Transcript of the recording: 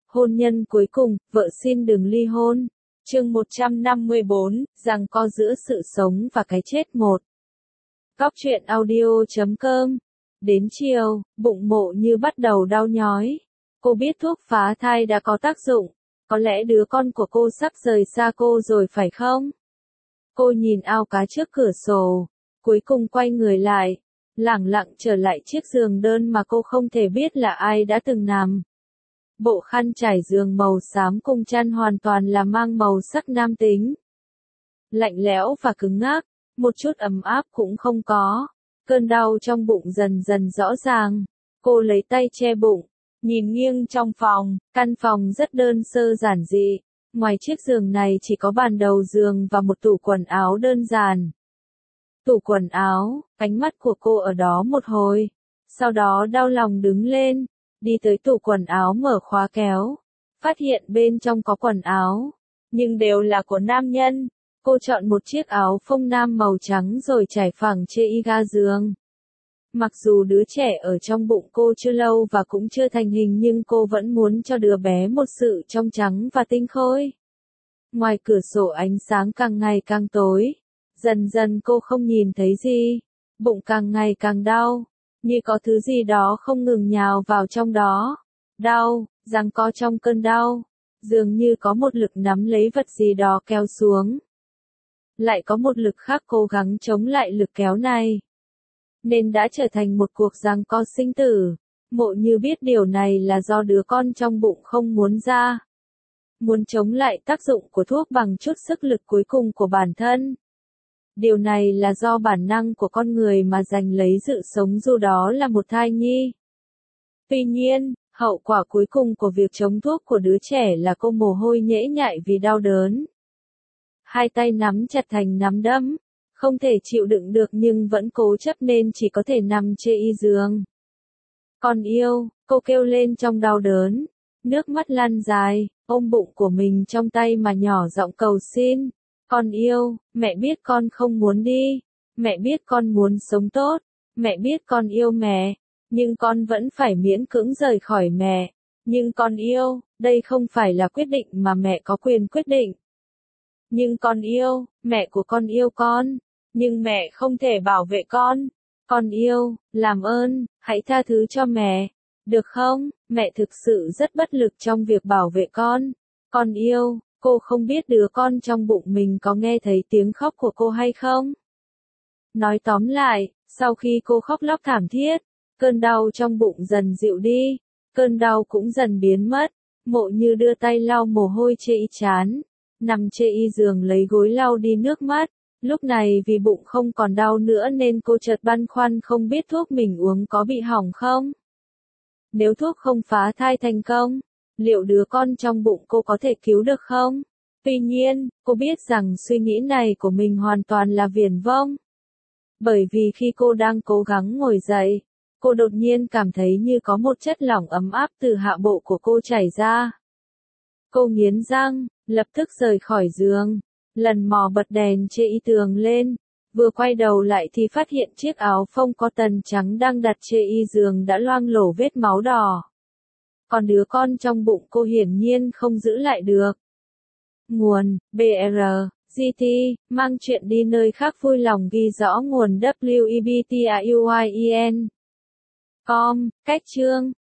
Hôn nhân cuối cùng, vợ xin đừng ly hôn. Chương 154, giằng co giữa sự sống và cái chết một. Góc truyện audio.com. Đến chiều, bụng Mộ Như bắt đầu đau nhói. Cô biết thuốc phá thai đã có tác dụng. Có lẽ đứa con của cô sắp rời xa cô rồi phải không? Cô nhìn ao cá trước cửa sổ, cuối cùng quay người lại, lẳng lặng trở lại chiếc giường đơn mà cô không thể biết là ai đã từng nằm. Bộ khăn trải giường màu xám cùng chăn hoàn toàn là mang màu sắc nam tính. Lạnh lẽo và cứng ngắc, một chút ấm áp cũng không có. Cơn đau trong bụng dần dần rõ ràng. Cô lấy tay che bụng, nhìn nghiêng trong phòng, căn phòng rất đơn sơ giản dị. Ngoài chiếc giường này chỉ có bàn đầu giường và một tủ quần áo đơn giản. Tủ quần áo, ánh mắt của cô ở đó một hồi. Sau đó đau lòng đứng lên, đi tới tủ quần áo mở khóa kéo. Phát hiện bên trong có quần áo, nhưng đều là của nam nhân. Cô chọn một chiếc áo phông nam màu trắng rồi trải phẳng trên ga giường. Mặc dù đứa trẻ ở trong bụng cô chưa lâu và cũng chưa thành hình nhưng cô vẫn muốn cho đứa bé một sự trong trắng và tinh khôi. Ngoài cửa sổ ánh sáng càng ngày càng tối. Dần dần cô không nhìn thấy gì. Bụng càng ngày càng đau. Như có thứ gì đó không ngừng nhào vào trong đó. Đau, giằng co trong cơn đau. Dường như có một lực nắm lấy vật gì đó kéo xuống. Lại có một lực khác cố gắng chống lại lực kéo này. Nên đã trở thành một cuộc giằng co sinh tử. Mộ Như biết điều này là do đứa con trong bụng không muốn ra. Muốn chống lại tác dụng của thuốc bằng chút sức lực cuối cùng của bản thân. Điều này là do bản năng của con người mà giành lấy sự sống dù đó là một thai nhi. Tuy nhiên, hậu quả cuối cùng của việc chống thuốc của đứa trẻ là cô mồ hôi nhễ nhại vì đau đớn. Hai tay nắm chặt thành nắm đấm, không thể chịu đựng được nhưng vẫn cố chấp nên chỉ có thể nằm trên giường. Con yêu, cô kêu lên trong đau đớn, nước mắt lăn dài, ôm bụng của mình trong tay mà nhỏ giọng cầu xin. Con yêu, mẹ biết con không muốn đi, mẹ biết con muốn sống tốt, mẹ biết con yêu mẹ, nhưng con vẫn phải miễn cưỡng rời khỏi mẹ. Nhưng con yêu, đây không phải là quyết định mà mẹ có quyền quyết định. Nhưng con yêu, mẹ của con yêu con, nhưng mẹ không thể bảo vệ con. Con yêu, làm ơn, hãy tha thứ cho mẹ, được không? Mẹ thực sự rất bất lực trong việc bảo vệ con. Con yêu. Cô không biết đứa con trong bụng mình có nghe thấy tiếng khóc của cô hay không. Nói tóm lại, sau khi cô khóc lóc thảm thiết, cơn đau trong bụng dần dịu đi, cơn đau cũng dần biến mất. Mộ Như đưa tay lau mồ hôi trên trán, nằm trên giường lấy gối lau đi nước mắt. Lúc này vì bụng không còn đau nữa nên cô chợt băn khoăn không biết thuốc mình uống có bị hỏng không. Nếu thuốc không phá thai thành công, liệu đứa con trong bụng cô có thể cứu được không? Tuy nhiên, cô biết rằng suy nghĩ này của mình hoàn toàn là viển vông. Bởi vì khi cô đang cố gắng ngồi dậy, cô đột nhiên cảm thấy như có một chất lỏng ấm áp từ hạ bộ của cô chảy ra. Cô nghiến răng, lập tức rời khỏi giường, lần mò bật đèn trên tường lên. Vừa quay đầu lại thì phát hiện chiếc áo phông cotton trắng đang đặt trên giường đã loang lổ vết máu đỏ. Còn đứa con trong bụng cô hiển nhiên không giữ lại được. Nguồn, BR, GT, mang chuyện đi nơi khác vui lòng ghi rõ nguồn WEBTAUYEN. Com, cách chương.